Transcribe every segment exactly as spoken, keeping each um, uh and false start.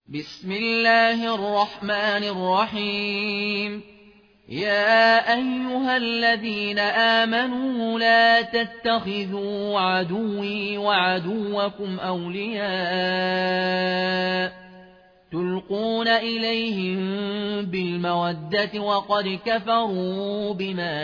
بسم الله الرحمن الرحيم. يا أيها الذين آمنوا لا تتخذوا عدوي وعدوكم أولياء تلقون إليهم بالمودة وقد كفروا بما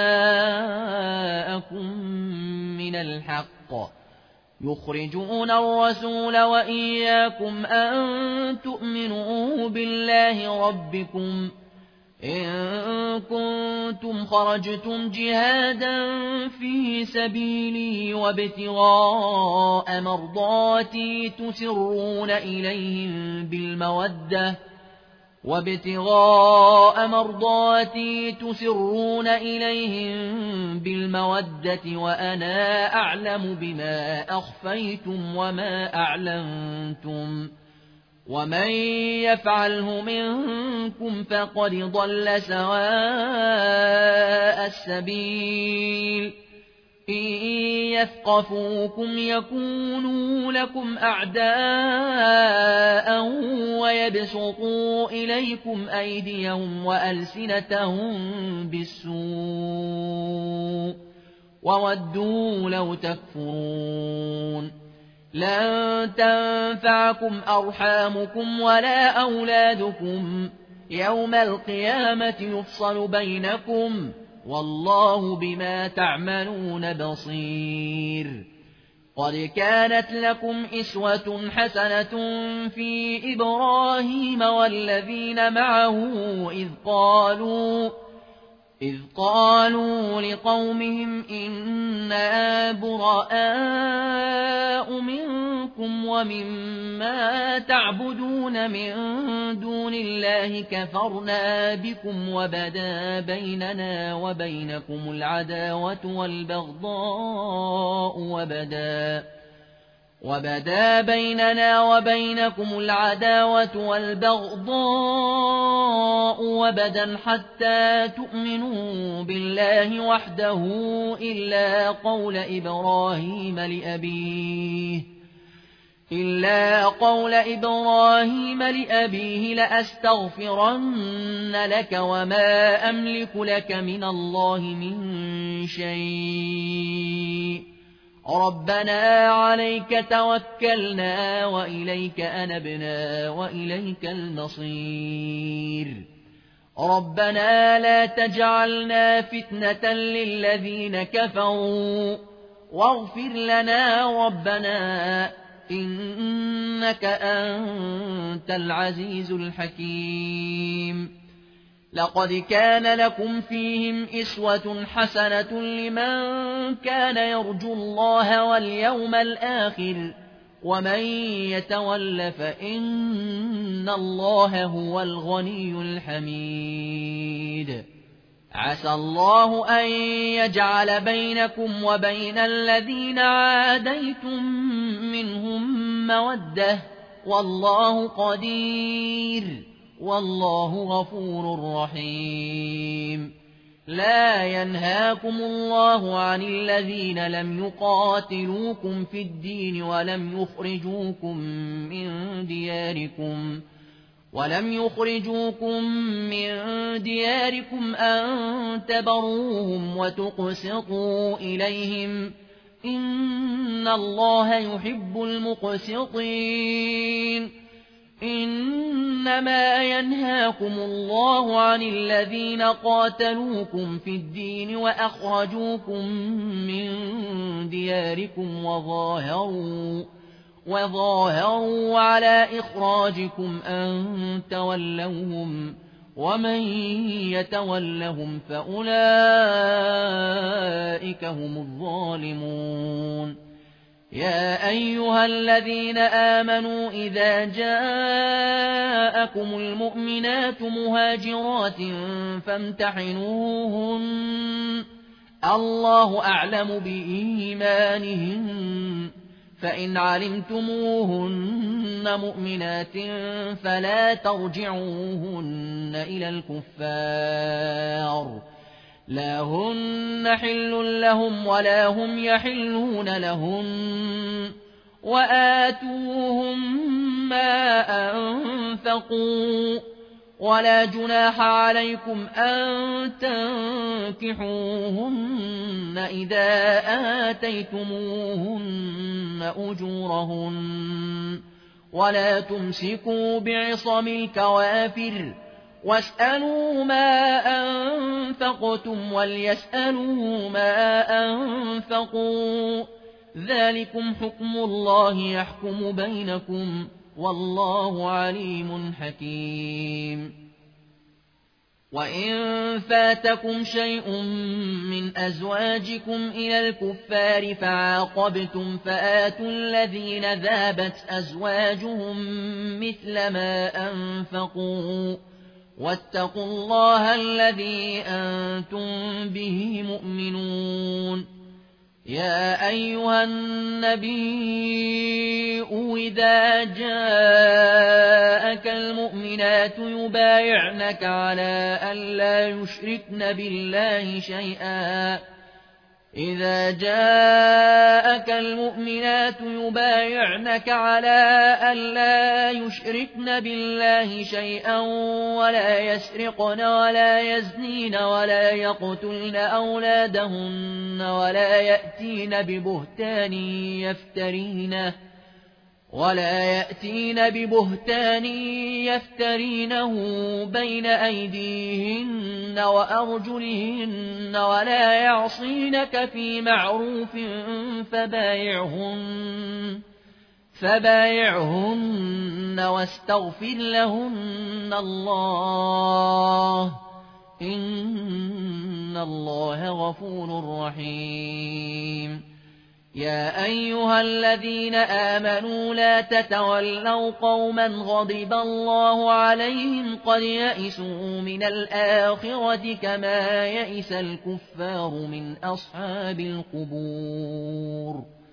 جاءكم من الحق يخرجون الرسول وإياكم أن تؤمنوا بالله ربكم إن كنتم خرجتم جهادا في سبيلي وابتغاء مرضاتي تسرون إليهم بالمودة وابتغاء مرضاتي تسرون إليهم بالمودة وأنا أعلم بما أخفيتم وما أعلنتم ومن يفعله منكم فقد ضل سواء السبيل إن يثقفوكم يكونوا لكم أعداء ويبسطوا إليكم أيديهم وألسنتهم بالسوء وودوا لو تكفرون لن تنفعكم أرحامكم ولا أولادكم يوم القيامة يفصل بينكم والله بما تعملون بصير. قد كانت لكم إسوة حسنة في إبراهيم والذين معه إذ قالوا إذ قالوا لقومهم إنا براء منكم ومما تعبدون من دون الله كفرنا بكم وبدا بيننا وبينكم العداوة والبغضاء وبدا وبدا بيننا وبينكم العداوة والبغضاء وبدا حتى تؤمنوا بالله وحده إلا قول إبراهيم لأبيه إلا قول إبراهيم لأبيه لأستغفرن لك وما أملك لك من الله من شيء ربنا عليك توكلنا وإليك أنبنا وإليك المصير ربنا لا تجعلنا فتنة للذين كفروا واغفر لنا ربنا إنك أنت العزيز الحكيم. لقد كان لكم فيهم إسوة حسنة لمن كان يرجو الله واليوم الآخر ومن يتول فإن الله هو الغني الحميد. عسى الله أن يجعل بينكم وبين الذين عاديتم منهم مودة والله قدير والله غفور رحيم. لا ينهاكم الله عن الذين لم يقاتلوكم في الدين ولم يخرجوكم من دياركم ولم يخرجوكم من دياركم أن تبروهم وتقسطوا إليهم إن الله يحب المقسطين. إنما ينهاكم الله عن الذين قاتلوكم في الدين وأخرجوكم من دياركم وظاهروا وظاهروا على إخراجكم أن تولوهم ومن يتولهم فأولئك هم الظالمون. يا أيها الذين آمنوا إذا جاءكم المؤمنات مهاجرات فامتحنوهن الله أعلم بإيمانهن فإن علمتموهن مؤمنات فلا ترجعوهن إلى الكفار لا هن حل لهم ولا هم يحلون لهن وآتوهم ما أنفقوا ولا جناح عليكم أن تنكحوهن إذا آتيتموهن أجورهن ولا تمسكوا بعصم الكوافر واسألوا ما أنفقتم وليسألوا ما أنفقوا ذلكم حكم الله يحكم بينكم والله عليم حكيم. وإن فاتكم شيء من أزواجكم إلى الكفار فعاقبتم فآتوا الذين ذابت أزواجهم مثل ما أنفقوا واتقوا الله الذي أنتم به مؤمنون. يا أيها النبي إذا جاءك المؤمنات يبايعنك على أن لا يشركن بالله شيئا إذا جاءك المؤمنات يبايعنك على أن لا يشركن بالله شيئا ولا يسرقن ولا يزنين ولا يقتلن أولادهن ولا يأتين ببهتان يفترينه ولا يأتين ببهتان يفترينه بين أيديهن وأرجلهن ولا يعصينك في معروف فبايعهن فبايعهن واستغفر لهن الله إن الله غفور رحيم. يا أيها الذين آمنوا لا تتولوا قوما غضب الله عليهم قد يئسوا من الآخرة كما يئس الكفار من أصحاب القبور.